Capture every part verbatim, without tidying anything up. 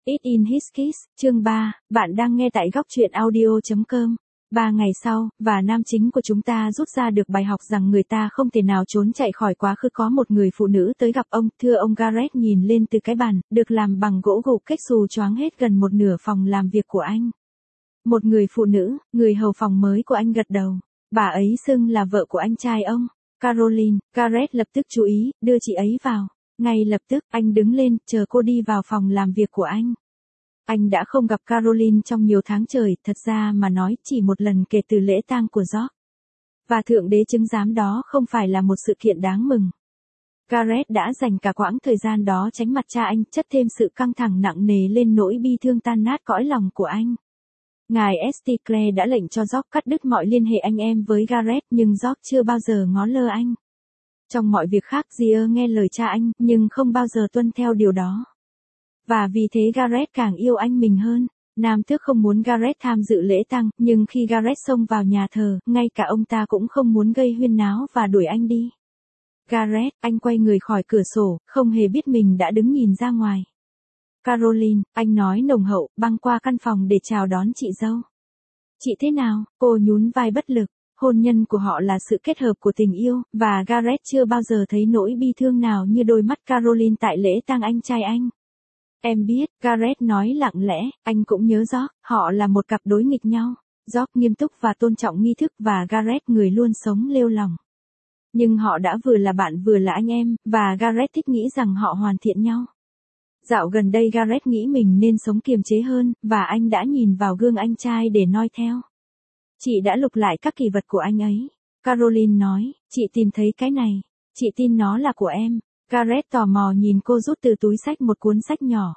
It in his kiss, chương ba, bạn đang nghe tại góc truyện audio.com. Ba ngày sau, và nam chính của chúng ta rút ra được bài học rằng người ta không thể nào trốn chạy khỏi quá khứ. Có một người phụ nữ tới gặp ông, thưa ông Garrett nhìn lên từ cái bàn, được làm bằng gỗ gục cách xù choáng hết gần một nửa phòng làm việc của anh. Một người phụ nữ, người hầu phòng mới của anh gật đầu. Bà ấy xưng là vợ của anh trai ông, Caroline. Garrett lập tức chú ý, đưa chị ấy vào. Ngay lập tức, anh đứng lên, chờ cô đi vào phòng làm việc của anh. Anh đã không gặp Caroline trong nhiều tháng trời, thật ra mà nói, chỉ một lần kể từ lễ tang của George. Và thượng đế chứng giám đó không phải là một sự kiện đáng mừng. Garrett đã dành cả quãng thời gian đó tránh mặt cha anh, chất thêm sự căng thẳng nặng nề lên nỗi bi thương tan nát cõi lòng của anh. Ngài Estee Clare đã lệnh cho George cắt đứt mọi liên hệ anh em với Garrett, nhưng George chưa bao giờ ngó lơ anh. Trong mọi việc khác, Gier nghe lời cha anh, nhưng không bao giờ tuân theo điều đó. Và vì thế Garrett càng yêu anh mình hơn. Nam tước không muốn Garrett tham dự lễ tang, nhưng khi Garrett xông vào nhà thờ, ngay cả ông ta cũng không muốn gây huyên náo và đuổi anh đi. Garrett, anh quay người khỏi cửa sổ, không hề biết mình đã đứng nhìn ra ngoài. Caroline, anh nói nồng hậu, băng qua căn phòng để chào đón chị dâu. Chị thế nào? Cô nhún vai bất lực. Hôn nhân của họ là sự kết hợp của tình yêu, và Garrett chưa bao giờ thấy nỗi bi thương nào như đôi mắt Caroline tại lễ tang anh trai anh. Em biết, Garrett nói lặng lẽ, anh cũng nhớ George, họ là một cặp đối nghịch nhau. George nghiêm túc và tôn trọng nghi thức, và Garrett người luôn sống lêu lỏng. Nhưng họ đã vừa là bạn vừa là anh em, và Garrett thích nghĩ rằng họ hoàn thiện nhau. Dạo gần đây Garrett nghĩ mình nên sống kiềm chế hơn, và anh đã nhìn vào gương anh trai để noi theo. Chị đã lục lại các kỷ vật của anh ấy. Caroline nói, chị tìm thấy cái này. Chị tin nó là của em. Garrett tò mò nhìn cô rút từ túi xách một cuốn sách nhỏ.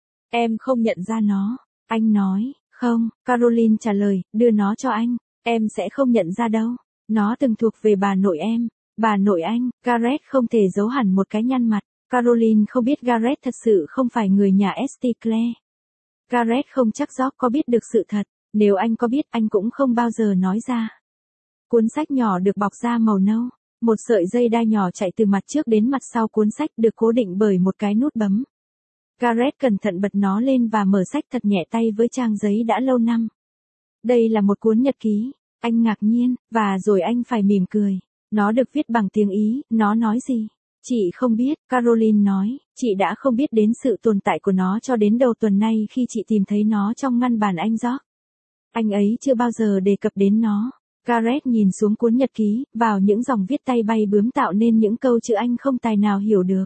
Em không nhận ra nó. Anh nói, không, Caroline trả lời, đưa nó cho anh. Em sẽ không nhận ra đâu. Nó từng thuộc về bà nội em. Bà nội anh. Garrett không thể giấu hẳn một cái nhăn mặt. Caroline không biết Garrett thật sự không phải người nhà Estee Clare. Garrett không chắc George có biết được sự thật. Nếu anh có biết, anh cũng không bao giờ nói ra. Cuốn sách nhỏ được bọc da màu nâu. Một sợi dây đai nhỏ chạy từ mặt trước đến mặt sau cuốn sách, được cố định bởi một cái nút bấm. Garrett cẩn thận bật nó lên và mở sách thật nhẹ tay với trang giấy đã lâu năm. Đây là một cuốn nhật ký. Anh ngạc nhiên, và rồi anh phải mỉm cười. Nó được viết bằng tiếng Ý. Nó nói gì? Chị không biết, Caroline nói, chị đã không biết đến sự tồn tại của nó cho đến đầu tuần nay khi chị tìm thấy nó trong ngăn bàn anh George. Anh ấy chưa bao giờ đề cập đến nó. Garrett nhìn xuống cuốn nhật ký, vào những dòng viết tay bay bướm tạo nên những câu chữ anh không tài nào hiểu được.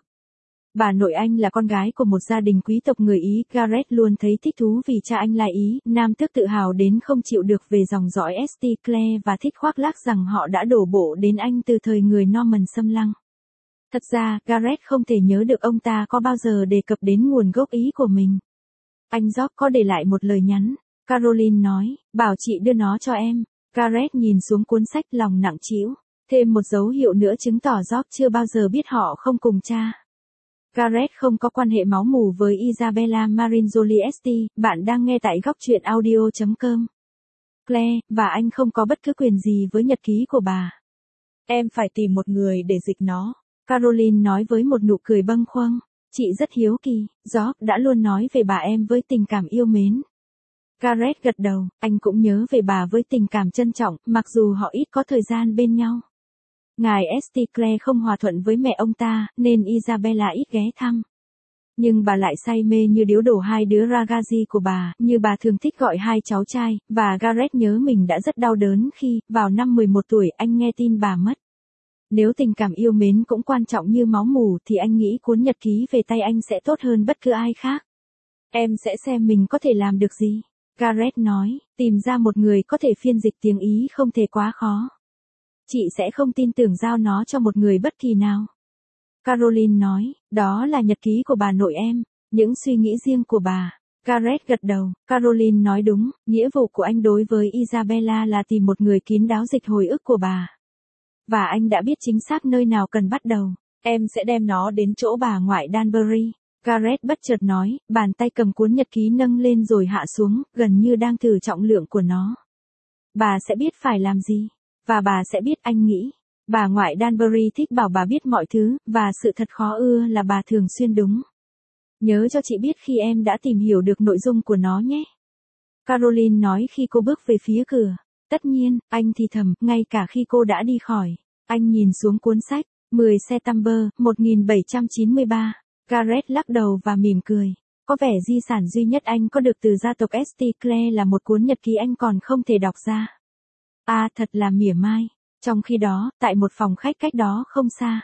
Bà nội anh là con gái của một gia đình quý tộc người Ý. Garrett luôn thấy thích thú vì cha anh là Ý. Nam tước tự hào đến không chịu được về dòng dõi Estee Clare và thích khoác lác rằng họ đã đổ bộ đến anh từ thời người Norman xâm lăng. Thật ra, Garrett không thể nhớ được ông ta có bao giờ đề cập đến nguồn gốc Ý của mình. Anh George có để lại một lời nhắn. Caroline nói, bảo chị đưa nó cho em. Garrett nhìn xuống cuốn sách, lòng nặng trĩu. Thêm một dấu hiệu nữa chứng tỏ George chưa bao giờ biết họ không cùng cha. Garrett không có quan hệ máu mủ với Isabella Marinzoli Estee. Bạn đang nghe tại góc truyện audio.com. Claire, và anh không có bất cứ quyền gì với nhật ký của bà. Em phải tìm một người để dịch nó. Caroline nói với một nụ cười bâng khuâng. Chị rất hiếu kỳ, George đã luôn nói về bà em với tình cảm yêu mến. Garrett gật đầu, anh cũng nhớ về bà với tình cảm trân trọng, mặc dù họ ít có thời gian bên nhau. Ngài Estee Clare không hòa thuận với mẹ ông ta, nên Isabella ít ghé thăm. Nhưng bà lại say mê như điếu đổ hai đứa ragazzi của bà, như bà thường thích gọi hai cháu trai, và Garrett nhớ mình đã rất đau đớn khi, vào năm mười một tuổi, anh nghe tin bà mất. Nếu tình cảm yêu mến cũng quan trọng như máu mủ thì anh nghĩ cuốn nhật ký về tay anh sẽ tốt hơn bất cứ ai khác. Em sẽ xem mình có thể làm được gì. Garrett nói, tìm ra một người có thể phiên dịch tiếng Ý không thể quá khó. Chị sẽ không tin tưởng giao nó cho một người bất kỳ nào. Caroline nói, đó là nhật ký của bà nội em, những suy nghĩ riêng của bà. Garrett gật đầu, Caroline nói đúng, nghĩa vụ của anh đối với Isabella là tìm một người kín đáo dịch hồi ức của bà. Và anh đã biết chính xác nơi nào cần bắt đầu. Em sẽ đem nó đến chỗ bà ngoại Danbury. Garrett bất chợt nói, bàn tay cầm cuốn nhật ký nâng lên rồi hạ xuống, gần như đang thử trọng lượng của nó. Bà sẽ biết phải làm gì. Và bà sẽ biết, anh nghĩ. Bà ngoại Danbury thích bảo bà biết mọi thứ, và sự thật khó ưa là bà thường xuyên đúng. Nhớ cho chị biết khi em đã tìm hiểu được nội dung của nó nhé. Caroline nói khi cô bước về phía cửa. Tất nhiên, anh thì thầm, ngay cả khi cô đã đi khỏi. Anh nhìn xuống cuốn sách, mười September, một nghìn bảy trăm chín mươi ba. Gareth lắc đầu và mỉm cười. Có vẻ di sản duy nhất anh có được từ gia tộc Esticle là một cuốn nhật ký anh còn không thể đọc ra. À, thật là mỉa mai. Trong khi đó, tại một phòng khách cách đó không xa.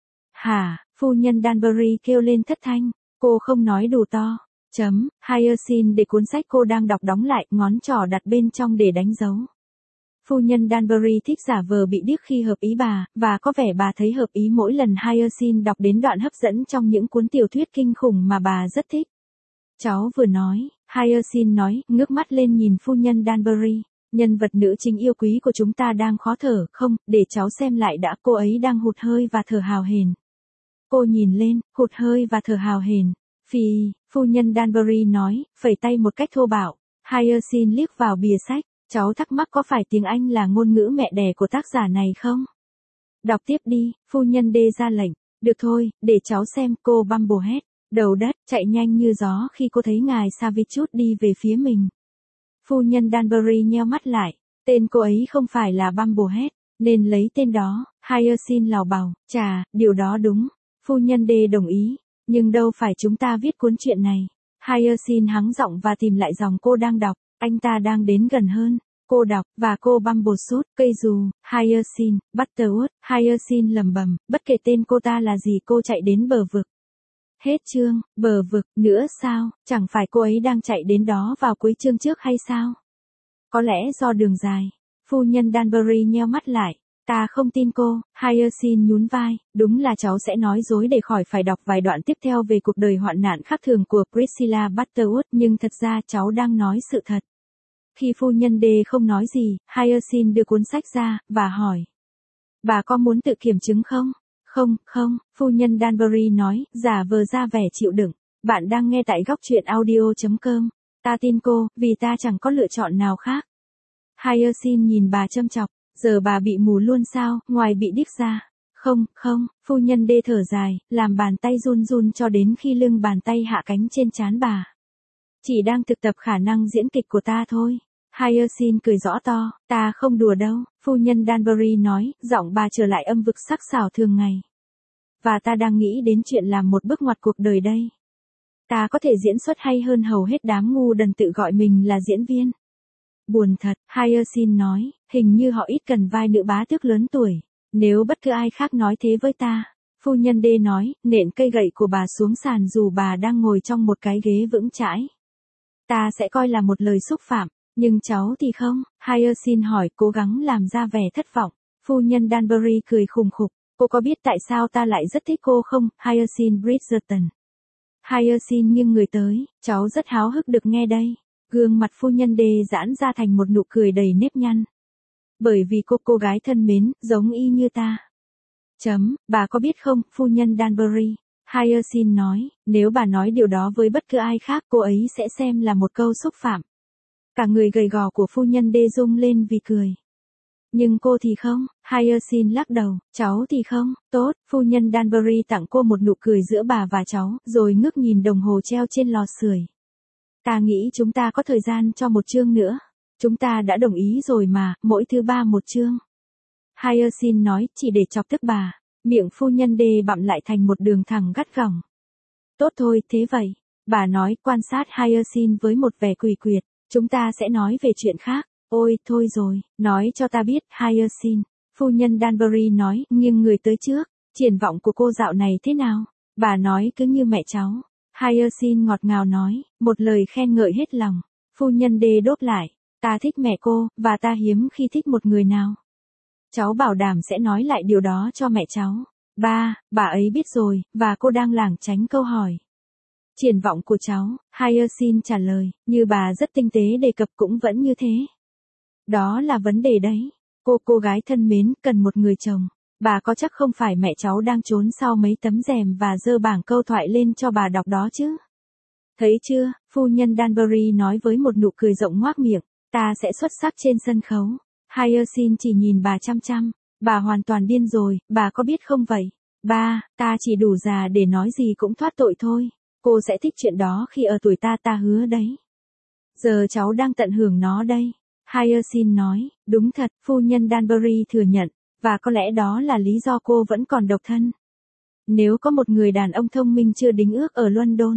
Hả, phu nhân Danbury kêu lên thất thanh. Cô không nói đủ to. Chấm, Hyacinth để cuốn sách cô đang đọc đóng lại, ngón trỏ đặt bên trong để đánh dấu. Phu nhân Danbury thích giả vờ bị điếc khi hợp ý bà, và có vẻ bà thấy hợp ý mỗi lần Hyacinth đọc đến đoạn hấp dẫn trong những cuốn tiểu thuyết kinh khủng mà bà rất thích. Cháu vừa nói, Hyacinth nói, ngước mắt lên nhìn phu nhân Danbury. Nhân vật nữ chính yêu quý của chúng ta đang khó thở, không, để cháu xem lại đã, cô ấy đang hụt hơi và thở hào hển. Cô nhìn lên, hụt hơi và thở hào hển. Phì, phu nhân Danbury nói, phẩy tay một cách thô bạo. Hyacinth liếc vào bìa sách, cháu thắc mắc có phải tiếng Anh là ngôn ngữ mẹ đẻ của tác giả này không? Đọc tiếp đi, phu nhân đê ra lệnh. Được thôi, để cháu xem, cô Bumblehead. Đầu đất, chạy nhanh như gió khi cô thấy ngài Savichut đi về phía mình. Phu nhân Danbury nheo mắt lại, tên cô ấy không phải là Bumblehead, nên lấy tên đó. Hyacinth lào bào, chà, điều đó đúng. Phu nhân đê đồng ý, nhưng đâu phải chúng ta viết cuốn truyện này. Hyacinth hắng giọng và tìm lại dòng cô đang đọc, anh ta đang đến gần hơn. Cô đọc, và cô Bumbleshoot, cây dù, Hyacinth, Butterwood, Hyacinth lầm bầm, bất kể tên cô ta là gì cô chạy đến bờ vực. Hết chương, bờ vực, nữa sao, chẳng phải cô ấy đang chạy đến đó vào cuối chương trước hay sao? Có lẽ do đường dài. Phu nhân Danbury nheo mắt lại. Ta không tin cô, Hyacinth nhún vai, đúng là cháu sẽ nói dối để khỏi phải đọc vài đoạn tiếp theo về cuộc đời hoạn nạn khác thường của Priscilla Butterwood, nhưng thật ra cháu đang nói sự thật. Khi phu nhân đê không nói gì, Hyacinth đưa cuốn sách ra, và hỏi. Bà có muốn tự kiểm chứng không? Không, không, phu nhân Danbury nói, giả vờ ra vẻ chịu đựng. Bạn đang nghe tại góc truyện audio chấm com. Ta tin cô, vì ta chẳng có lựa chọn nào khác. Hyacinth nhìn bà châm chọc, giờ bà bị mù luôn sao, ngoài bị điếc ra. Không, không, phu nhân đê thở dài, làm bàn tay run run cho đến khi lưng bàn tay hạ cánh trên trán bà. Chỉ đang thực tập khả năng diễn kịch của ta thôi. Hyacinth cười rõ to, ta không đùa đâu, phu nhân Danbury nói, giọng bà trở lại âm vực sắc sảo thường ngày. Và ta đang nghĩ đến chuyện làm một bước ngoặt cuộc đời đây. Ta có thể diễn xuất hay hơn hầu hết đám ngu đần tự gọi mình là diễn viên. Buồn thật, Hyacinth nói, hình như họ ít cần vai nữ bá tước lớn tuổi. Nếu bất cứ ai khác nói thế với ta. Phu nhân đê nói, nện cây gậy của bà xuống sàn dù bà đang ngồi trong một cái ghế vững chãi. Ta sẽ coi là một lời xúc phạm. Nhưng cháu thì không, Hyacinth hỏi, cố gắng làm ra vẻ thất vọng. Phu nhân Danbury cười khùng khục, cô có biết tại sao ta lại rất thích cô không, Hyacinth Bridgerton? Hyacinth nghiêng người tới, cháu rất háo hức được nghe đây. Gương mặt phu nhân đê giãn ra thành một nụ cười đầy nếp nhăn. Bởi vì cô cô gái thân mến, giống y như ta. Chấm, bà có biết không, phu nhân Danbury? Hyacinth nói, nếu bà nói điều đó với bất cứ ai khác cô ấy sẽ xem là một câu xúc phạm. Cả người gầy gò của phu nhân đê rung lên vì cười. Nhưng cô thì không, Hyacinth lắc đầu, cháu thì không, tốt, phu nhân Danbury tặng cô một nụ cười giữa bà và cháu, rồi ngước nhìn đồng hồ treo trên lò sưởi. Ta nghĩ chúng ta có thời gian cho một chương nữa. Chúng ta đã đồng ý rồi mà, mỗi thứ ba một chương. Hyacinth nói, chỉ để chọc tức bà. Miệng phu nhân đê bặm lại thành một đường thẳng gắt gỏng. Tốt thôi, thế vậy. Bà nói, quan sát Hyacinth với một vẻ quỷ quyệt. Chúng ta sẽ nói về chuyện khác. Ôi, thôi rồi, nói cho ta biết, Hyacinth. Phu nhân Danbury nói, nghiêng người tới trước. Triển vọng của cô dạo này thế nào? Bà nói cứ như mẹ cháu. Hyacinth ngọt ngào nói, một lời khen ngợi hết lòng. Phu nhân đê đốt lại, ta thích mẹ cô, và ta hiếm khi thích một người nào. Cháu bảo đảm sẽ nói lại điều đó cho mẹ cháu. Ba, bà ấy biết rồi, và cô đang lảng tránh câu hỏi. Triển vọng của cháu, Hyacinth trả lời, như bà rất tinh tế đề cập cũng vẫn như thế. Đó là vấn đề đấy. Cô cô gái thân mến, cần một người chồng. Bà có chắc không phải mẹ cháu đang trốn sau mấy tấm rèm và giơ bảng câu thoại lên cho bà đọc đó chứ? Thấy chưa, phu nhân Danbury nói với một nụ cười rộng ngoác miệng, ta sẽ xuất sắc trên sân khấu. Hyacinth chỉ nhìn bà chăm chăm, bà hoàn toàn điên rồi, bà có biết không vậy? Ba, ta chỉ đủ già để nói gì cũng thoát tội thôi. Cô sẽ thích chuyện đó khi ở tuổi ta, ta hứa đấy. Giờ cháu đang tận hưởng nó đây. Hyacinth nói, đúng thật, phu nhân Danbury thừa nhận, và có lẽ đó là lý do cô vẫn còn độc thân. Nếu có một người đàn ông thông minh chưa đính ước ở London.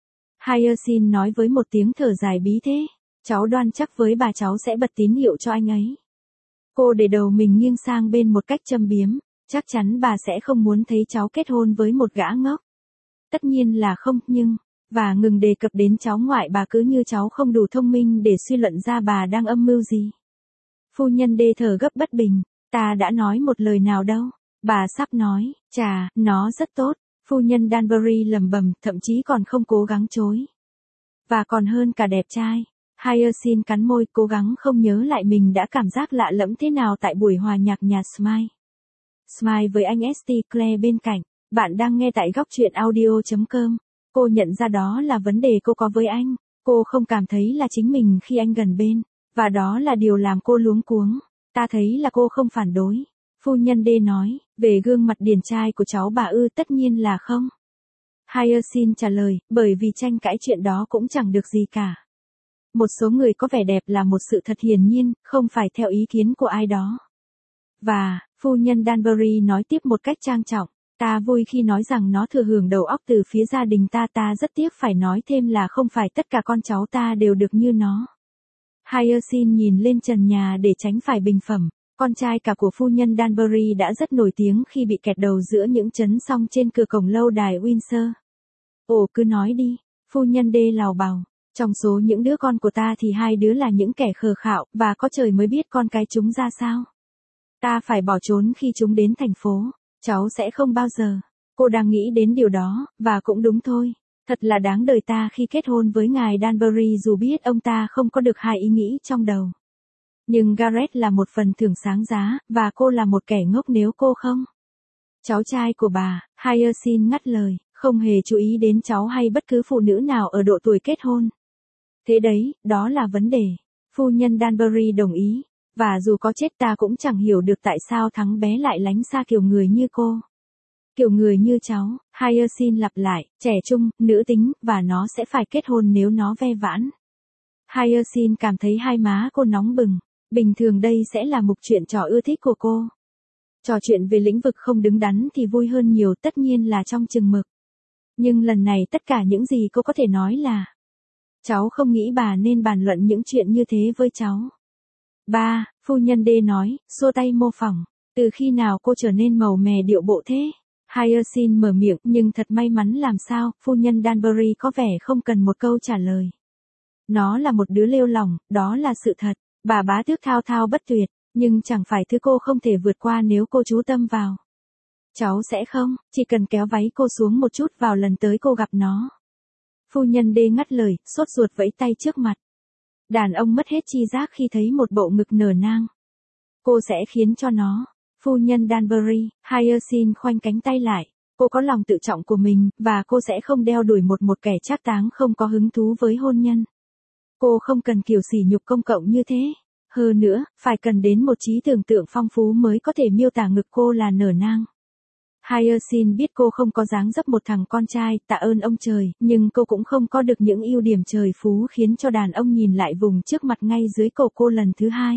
Hyacinth nói với một tiếng thở dài bí thế, cháu đoan chắc với bà cháu sẽ bật tín hiệu cho anh ấy. Cô để đầu mình nghiêng sang bên một cách châm biếm, chắc chắn bà sẽ không muốn thấy cháu kết hôn với một gã ngốc. Tất nhiên là không, nhưng, và ngừng đề cập đến cháu ngoại bà cứ như cháu không đủ thông minh để suy luận ra bà đang âm mưu gì. Phu nhân đê thở gấp bất bình, ta đã nói một lời nào đâu, bà sắp nói, chà, nó rất tốt, phu nhân Danbury lẩm bẩm, thậm chí còn không cố gắng chối. Và còn hơn cả đẹp trai. Hyacinth cắn môi, cố gắng không nhớ lại mình đã cảm giác lạ lẫm thế nào tại buổi hòa nhạc nhà Smile. Smile với anh ét tê Claire bên cạnh, bạn đang nghe tại góc truyện audio chấm com. Cô nhận ra đó là vấn đề cô có với anh, cô không cảm thấy là chính mình khi anh gần bên, và đó là điều làm cô luống cuống. Ta thấy là cô không phản đối. Phu nhân D nói, về gương mặt điển trai của cháu bà ư, tất nhiên là không. Hyacinth trả lời, bởi vì tranh cãi chuyện đó cũng chẳng được gì cả. Một số người có vẻ đẹp là một sự thật hiển nhiên, không phải theo ý kiến của ai đó. Và, phu nhân Danbury nói tiếp một cách trang trọng, ta vui khi nói rằng nó thừa hưởng đầu óc từ phía gia đình ta, ta rất tiếc phải nói thêm là không phải tất cả con cháu ta đều được như nó. Hyacinth nhìn lên trần nhà để tránh phải bình phẩm, con trai cả của phu nhân Danbury đã rất nổi tiếng khi bị kẹt đầu giữa những chấn song trên cửa cổng lâu đài Windsor. Ồ, cứ nói đi, phu nhân D lào bào. Trong số những đứa con của ta thì hai đứa là những kẻ khờ khạo, và có trời mới biết con cái chúng ra sao. Ta phải bỏ trốn khi chúng đến thành phố, cháu sẽ không bao giờ. Cô đang nghĩ đến điều đó, và cũng đúng thôi. Thật là đáng đời ta khi kết hôn với ngài Danbury dù biết ông ta không có được hai ý nghĩ trong đầu. Nhưng Gareth là một phần thưởng sáng giá, và cô là một kẻ ngốc nếu cô không. Cháu trai của bà, Hyacinth ngắt lời, không hề chú ý đến cháu hay bất cứ phụ nữ nào ở độ tuổi kết hôn. Thế đấy, đó là vấn đề. Phu nhân Danbury đồng ý, và dù có chết ta cũng chẳng hiểu được tại sao thằng bé lại lánh xa kiểu người như cô. Kiểu người như cháu, Hyacinth lặp lại, trẻ trung, nữ tính, và nó sẽ phải kết hôn nếu nó ve vãn. Hyacinth cảm thấy hai má cô nóng bừng, bình thường đây sẽ là mục chuyện trò ưa thích của cô. Trò chuyện về lĩnh vực không đứng đắn thì vui hơn nhiều, tất nhiên là trong chừng mực. Nhưng lần này tất cả những gì cô có thể nói là cháu không nghĩ bà nên bàn luận những chuyện như thế với cháu. Ba, phu nhân D nói, xua tay mô phỏng. Từ khi nào cô trở nên màu mè điệu bộ thế? Hyacinth mở miệng, nhưng thật may mắn làm sao, phu nhân Danbury có vẻ không cần một câu trả lời. Nó là một đứa lêu lỏng, đó là sự thật. Bà bá tước thao thao bất tuyệt, nhưng chẳng phải thứ cô không thể vượt qua nếu cô chú tâm vào. Cháu sẽ không, chỉ cần kéo váy cô xuống một chút vào lần tới cô gặp nó. Phu nhân D ngắt lời, sốt ruột vẫy tay trước mặt. Đàn ông mất hết chi giác khi thấy một bộ ngực nở nang. Cô sẽ khiến cho nó. Phu nhân Danbury, Hyacinth khoanh cánh tay lại. Cô có lòng tự trọng của mình, và cô sẽ không đeo đuổi một một kẻ trác táng không có hứng thú với hôn nhân. Cô không cần kiểu sỉ nhục công cộng như thế. Hơn nữa, phải cần đến một trí tưởng tượng phong phú mới có thể miêu tả ngực cô là nở nang. Hyacinth biết cô không có dáng dấp một thằng con trai, tạ ơn ông trời, nhưng cô cũng không có được những ưu điểm trời phú khiến cho đàn ông nhìn lại vùng trước mặt ngay dưới cổ cô lần thứ hai.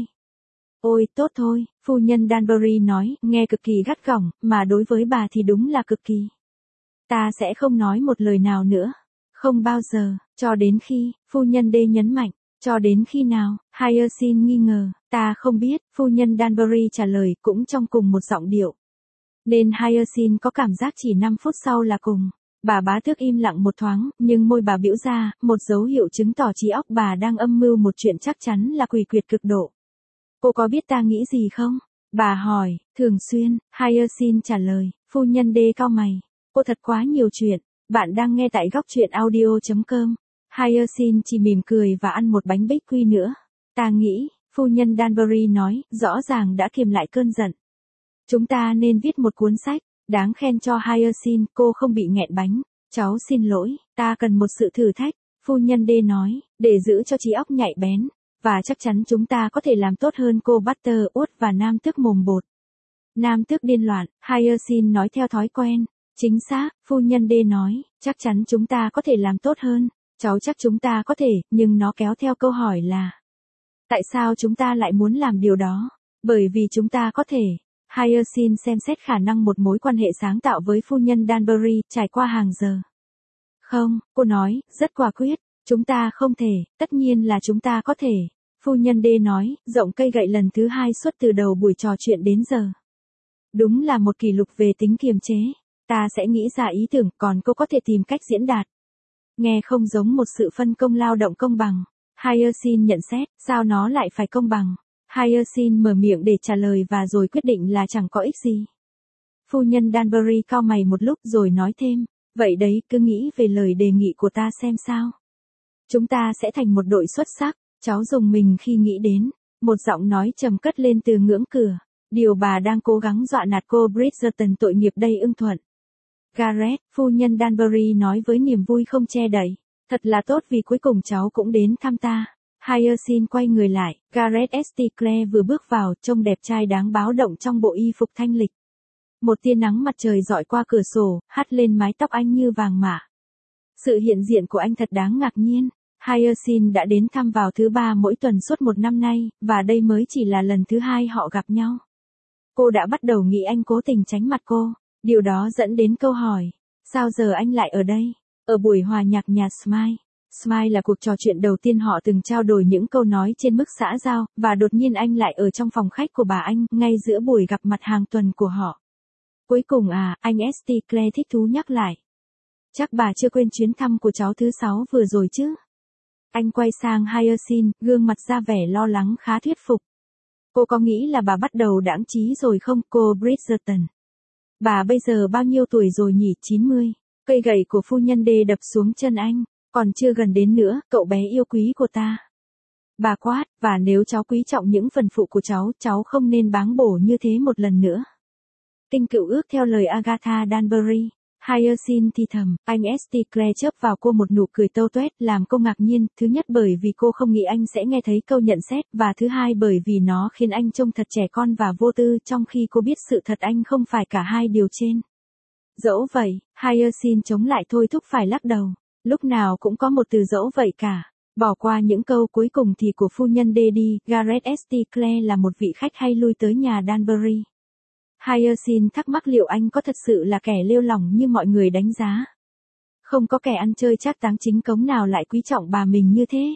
Ôi, tốt thôi, phu nhân Danbury nói, nghe cực kỳ gắt gỏng, mà đối với bà thì đúng là cực kỳ. Ta sẽ không nói một lời nào nữa. Không bao giờ, cho đến khi, phu nhân D nhấn mạnh, cho đến khi nào, Hyacinth nghi ngờ, ta không biết, phu nhân Danbury trả lời cũng trong cùng một giọng điệu. Nên Hyacinth có cảm giác chỉ năm phút sau là cùng. Bà bá tước im lặng một thoáng, nhưng môi bà biểu ra, một dấu hiệu chứng tỏ trí óc bà đang âm mưu một chuyện chắc chắn là quỷ quyệt cực độ. Cô có biết ta nghĩ gì không? Bà hỏi, thường xuyên, Hyacinth trả lời, phu nhân D cau mày. Cô thật quá nhiều chuyện, bạn đang nghe tại góc truyện audio chấm com. Hyacinth chỉ mỉm cười và ăn một bánh bích quy nữa. Ta nghĩ, phu nhân Danbury nói, rõ ràng đã kiềm lại cơn giận. Chúng ta nên viết một cuốn sách, đáng khen cho Hyacinth, cô không bị nghẹn bánh. Cháu xin lỗi, ta cần một sự thử thách, phu nhân D nói, để giữ cho trí óc nhạy bén. Và chắc chắn chúng ta có thể làm tốt hơn cô Butterworth và nam tước mồm bột. Nam tước điên loạn, Hyacinth nói theo thói quen. Chính xác, phu nhân D nói, chắc chắn chúng ta có thể làm tốt hơn. Cháu chắc chúng ta có thể, nhưng nó kéo theo câu hỏi là, tại sao chúng ta lại muốn làm điều đó? Bởi vì chúng ta có thể. Hyacinth xem xét khả năng một mối quan hệ sáng tạo với phu nhân Danbury trải qua hàng giờ. Không, cô nói, rất quả quyết, chúng ta không thể, tất nhiên là chúng ta có thể. Phu nhân D nói, rộng cây gậy lần thứ hai suốt từ đầu buổi trò chuyện đến giờ. Đúng là một kỷ lục về tính kiềm chế. Ta sẽ nghĩ ra ý tưởng, còn cô có thể tìm cách diễn đạt. Nghe không giống một sự phân công lao động công bằng. Hyacinth nhận xét, sao nó lại phải công bằng? Hyacinth mở miệng để trả lời và rồi quyết định là chẳng có ích gì. Phu nhân Danbury cau mày một lúc rồi nói thêm, vậy đấy, cứ nghĩ về lời đề nghị của ta xem sao. Chúng ta sẽ thành một đội xuất sắc. Cháu dùng mình khi nghĩ đến. Một giọng nói trầm cất lên từ ngưỡng cửa. Điều bà đang cố gắng dọa nạt cô Bridgerton tội nghiệp đây ưng thuận. Gareth, phu nhân Danbury nói với niềm vui không che đậy. Thật là tốt vì cuối cùng cháu cũng đến thăm ta. Hyacinth quay người lại, Gareth St. Clair vừa bước vào, trông đẹp trai đáng báo động trong bộ y phục thanh lịch. Một tia nắng mặt trời dọi qua cửa sổ, hắt lên mái tóc anh như vàng mạ. Sự hiện diện của anh thật đáng ngạc nhiên. Hyacinth đã đến thăm vào thứ ba mỗi tuần suốt một năm nay, và đây mới chỉ là lần thứ hai họ gặp nhau. Cô đã bắt đầu nghĩ anh cố tình tránh mặt cô. Điều đó dẫn đến câu hỏi, sao giờ anh lại ở đây? Ở buổi hòa nhạc nhà Smile. Smile là cuộc trò chuyện đầu tiên họ từng trao đổi những câu nói trên mức xã giao, và đột nhiên anh lại ở trong phòng khách của bà anh, ngay giữa buổi gặp mặt hàng tuần của họ. Cuối cùng à, anh St. Clair thích thú nhắc lại. Chắc bà chưa quên chuyến thăm của cháu thứ sáu vừa rồi chứ? Anh quay sang Hyacinth, gương mặt ra vẻ lo lắng khá thuyết phục. Cô có nghĩ là bà bắt đầu đãng trí rồi không, cô Bridgerton? Bà bây giờ bao nhiêu tuổi rồi nhỉ? chín mươi. Cây gậy của phu nhân D đập xuống chân anh. Còn chưa gần đến nữa, cậu bé yêu quý của ta. Bà quát, và nếu cháu quý trọng những phần phụ của cháu, cháu không nên báng bổ như thế một lần nữa. Kinh cựu ước theo lời Agatha Danbury. Hyacinth thì thầm, anh St. Clair chớp vào cô một nụ cười tâu tuét, làm cô ngạc nhiên, thứ nhất bởi vì cô không nghĩ anh sẽ nghe thấy câu nhận xét, và thứ hai bởi vì nó khiến anh trông thật trẻ con và vô tư, trong khi cô biết sự thật anh không phải cả hai điều trên. Dẫu vậy, Hyacinth chống lại thôi thúc phải lắc đầu, lúc nào cũng có một từ dẫu vậy cả. Bỏ qua những câu cuối cùng thì của phu nhân D đi, Gareth St. Clair là một vị khách hay lui tới nhà Danbury. Hyacinth thắc mắc liệu anh có thật sự là kẻ lêu lỏng như mọi người đánh giá. Không có kẻ ăn chơi trác táng chính cống nào lại quý trọng bà mình như thế.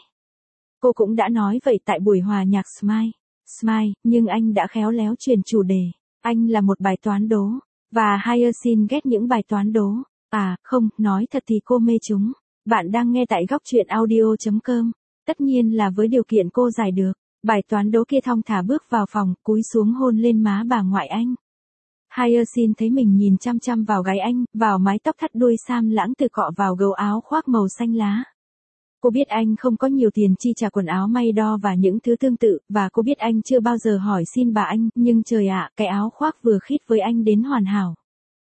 Cô cũng đã nói vậy tại buổi hòa nhạc Smile. Smile, nhưng anh đã khéo léo chuyển chủ đề. Anh là một bài toán đố. Và Hyacinth ghét những bài toán đố. À, không, nói thật thì cô mê chúng. Bạn đang nghe tại góc truyện audio chấm com. Tất nhiên là với điều kiện cô giải được. Bài toán đố kia thong thả bước vào phòng, cúi xuống hôn lên má bà ngoại anh. Hyacinth thấy mình nhìn chăm chăm vào gáy anh, vào mái tóc thắt đuôi sam lãng từ cọ vào gấu áo khoác màu xanh lá. Cô biết anh không có nhiều tiền chi trả quần áo may đo và những thứ tương tự, và cô biết anh chưa bao giờ hỏi xin bà anh, nhưng trời ạ, cái áo khoác vừa khít với anh đến hoàn hảo.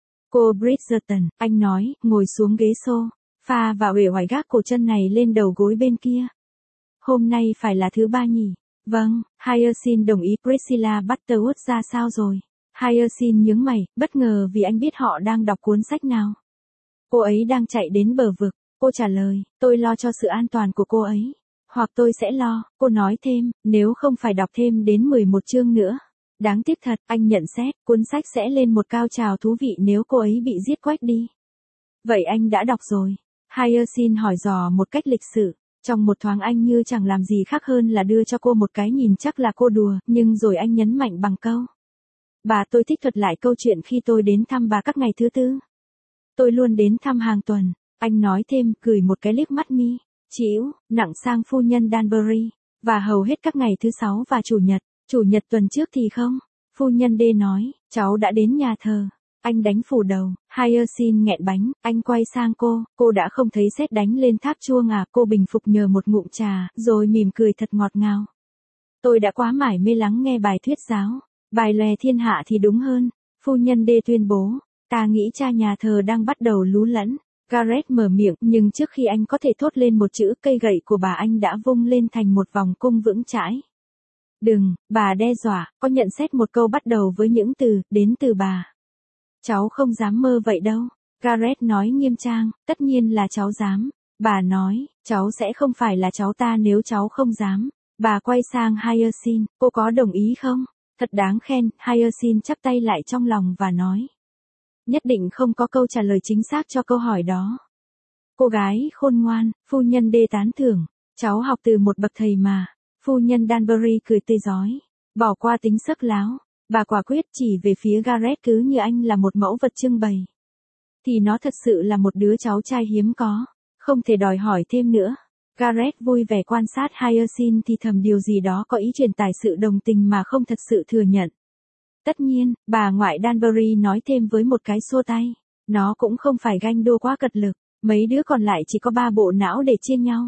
Cô Bridgerton, anh nói, ngồi xuống ghế sofa và uể oải gác cổ chân này lên đầu gối bên kia. Hôm nay phải là thứ ba nhỉ? Vâng, Hyacinth đồng ý. Priscilla Butterworth ra sao rồi? Hyacinth nhướng mày, bất ngờ vì anh biết họ đang đọc cuốn sách nào. Cô ấy đang chạy đến bờ vực, cô trả lời, tôi lo cho sự an toàn của cô ấy. Hoặc tôi sẽ lo, cô nói thêm, nếu không phải đọc thêm đến mười một chương nữa. Đáng tiếc thật, anh nhận xét, cuốn sách sẽ lên một cao trào thú vị nếu cô ấy bị giết quách đi. Vậy anh đã đọc rồi? Hyacinth hỏi dò một cách lịch sự. Trong một thoáng anh như chẳng làm gì khác hơn là đưa cho cô một cái nhìn chắc là cô đùa, nhưng rồi anh nhấn mạnh bằng câu. Bà tôi thích thuật lại câu chuyện khi tôi đến thăm bà các ngày thứ tư. Tôi luôn đến thăm hàng tuần. Anh nói thêm, cười một cái liếc mắt mi. Chíu, nặng sang phu nhân Danbury. Và hầu hết các ngày thứ sáu và chủ nhật. Chủ nhật tuần trước thì không. Phu nhân D nói, cháu đã đến nhà thờ. Anh đánh phủ đầu. Hyacinth nghẹn bánh. Anh quay sang cô. Cô đã không thấy sét đánh lên tháp chuông à? Cô bình phục nhờ một ngụm trà, rồi mỉm cười thật ngọt ngào. Tôi đã quá mải mê lắng nghe bài thuyết giáo. Bài lòe thiên hạ thì đúng hơn. Phu nhân D tuyên bố. Ta nghĩ cha nhà thờ đang bắt đầu lú lẫn. Gareth mở miệng, nhưng trước khi anh có thể thốt lên một chữ, cây gậy của bà anh đã vung lên thành một vòng cung vững chãi. Đừng, bà đe dọa, có nhận xét một câu bắt đầu với những từ, đến từ bà. Cháu không dám mơ vậy đâu. Gareth nói nghiêm trang, tất nhiên là cháu dám. Bà nói, cháu sẽ không phải là cháu ta nếu cháu không dám. Bà quay sang Hyacinth, cô có đồng ý không? Thật đáng khen, Hyacinth chắp tay lại trong lòng và nói. Nhất định không có câu trả lời chính xác cho câu hỏi đó. Cô gái khôn ngoan, phu nhân đê tán thưởng, cháu học từ một bậc thầy mà. Phu nhân Danbury cười tươi rói, bỏ qua tính sắc láo. Bà quả quyết chỉ về phía Gareth cứ như anh là một mẫu vật trưng bày. Thì nó thật sự là một đứa cháu trai hiếm có, không thể đòi hỏi thêm nữa. Gareth vui vẻ quan sát Hyacinth thì thầm điều gì đó có ý truyền tải sự đồng tình mà không thật sự thừa nhận. Tất nhiên, bà ngoại Danbury nói thêm với một cái xua tay. Nó cũng không phải ganh đua quá cật lực, mấy đứa còn lại chỉ có ba bộ não để chia nhau.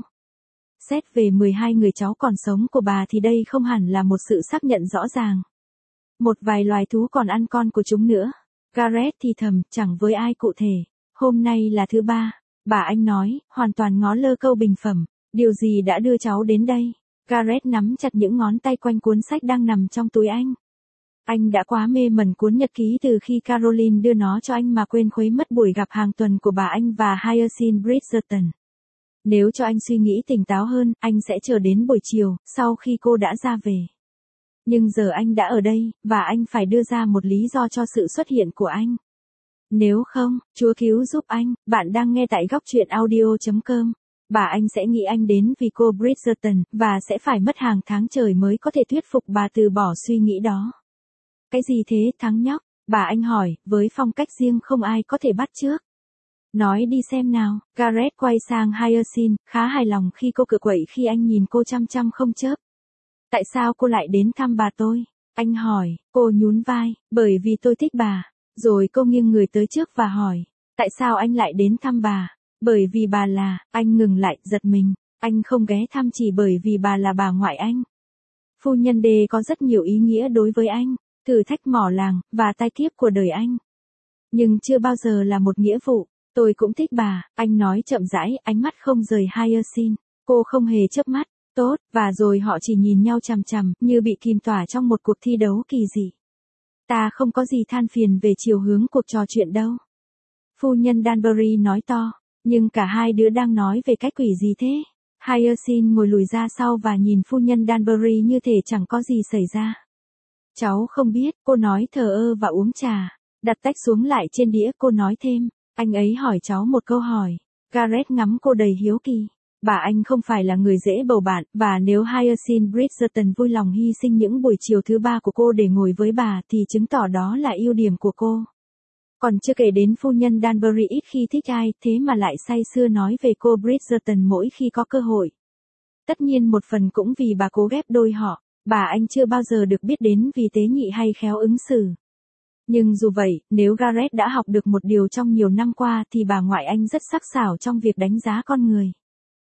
Xét về mười hai người cháu còn sống của bà thì đây không hẳn là một sự xác nhận rõ ràng. Một vài loài thú còn ăn con của chúng nữa. Gareth thì thầm, chẳng với ai cụ thể. Hôm nay là thứ ba. Bà anh nói, hoàn toàn ngó lơ câu bình phẩm. Điều gì đã đưa cháu đến đây? Gareth nắm chặt những ngón tay quanh cuốn sách đang nằm trong túi anh. Anh đã quá mê mẩn cuốn nhật ký từ khi Caroline đưa nó cho anh mà quên khuấy mất buổi gặp hàng tuần của bà anh và Hyacinth Bridgerton. Nếu cho anh suy nghĩ tỉnh táo hơn, anh sẽ chờ đến buổi chiều, sau khi cô đã ra về. Nhưng giờ anh đã ở đây, và anh phải đưa ra một lý do cho sự xuất hiện của anh. Nếu không, Chúa cứu giúp anh. Bạn đang nghe tại góc truyện audio chấm com. Bà anh sẽ nghĩ anh đến vì cô Bridgerton, và sẽ phải mất hàng tháng trời mới có thể thuyết phục bà từ bỏ suy nghĩ đó. Cái gì thế, thằng nhóc? Bà anh hỏi, với phong cách riêng không ai có thể bắt chước. Nói đi xem nào. Gareth quay sang Hyacinth, khá hài lòng khi cô cựa quậy khi anh nhìn cô chăm chăm không chớp. Tại sao cô lại đến thăm bà tôi? Anh hỏi, cô nhún vai, bởi vì tôi thích bà. Rồi cô nghiêng người tới trước và hỏi, tại sao anh lại đến thăm bà? Bởi vì bà là, anh ngừng lại, giật mình. Anh không ghé thăm chỉ bởi vì bà là bà ngoại anh. Phu nhân đê có rất nhiều ý nghĩa đối với anh, thử thách mỏ làng, và tai kiếp của đời anh. Nhưng chưa bao giờ là một nghĩa vụ. Tôi cũng thích bà, anh nói chậm rãi, ánh mắt không rời Hyacinth. Cô không hề chớp mắt. Tốt, và rồi họ chỉ nhìn nhau chằm chằm, như bị kìm tỏa trong một cuộc thi đấu kỳ dị. Ta không có gì than phiền về chiều hướng cuộc trò chuyện đâu. Phu nhân Danbury nói to, nhưng cả hai đứa đang nói về cái quỷ gì thế? Hyacinth ngồi lùi ra sau và nhìn phu nhân Danbury như thể chẳng có gì xảy ra. Cháu không biết, cô nói thờ ơ và uống trà. Đặt tách xuống lại trên đĩa, cô nói thêm, anh ấy hỏi cháu một câu hỏi. Gareth ngắm cô đầy hiếu kỳ. Bà anh không phải là người dễ bầu bạn, và nếu Hyacinth Bridgerton vui lòng hy sinh những buổi chiều thứ ba của cô để ngồi với bà thì chứng tỏ đó là ưu điểm của cô. Còn chưa kể đến phu nhân Danbury ít khi thích ai, thế mà lại say sưa nói về cô Bridgerton mỗi khi có cơ hội. Tất nhiên một phần cũng vì bà cố ghép đôi họ, bà anh chưa bao giờ được biết đến vì tế nhị hay khéo ứng xử. Nhưng dù vậy, nếu Gareth đã học được một điều trong nhiều năm qua thì bà ngoại anh rất sắc sảo trong việc đánh giá con người.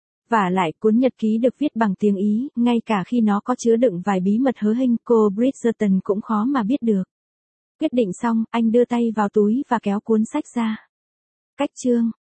Vả lại, cuốn nhật ký được viết bằng tiếng Ý, ngay cả khi nó có chứa đựng vài bí mật hớ hênh, cô Bridgerton cũng khó mà biết được. Quyết định xong, anh đưa tay vào túi và kéo cuốn sách ra. Cách chương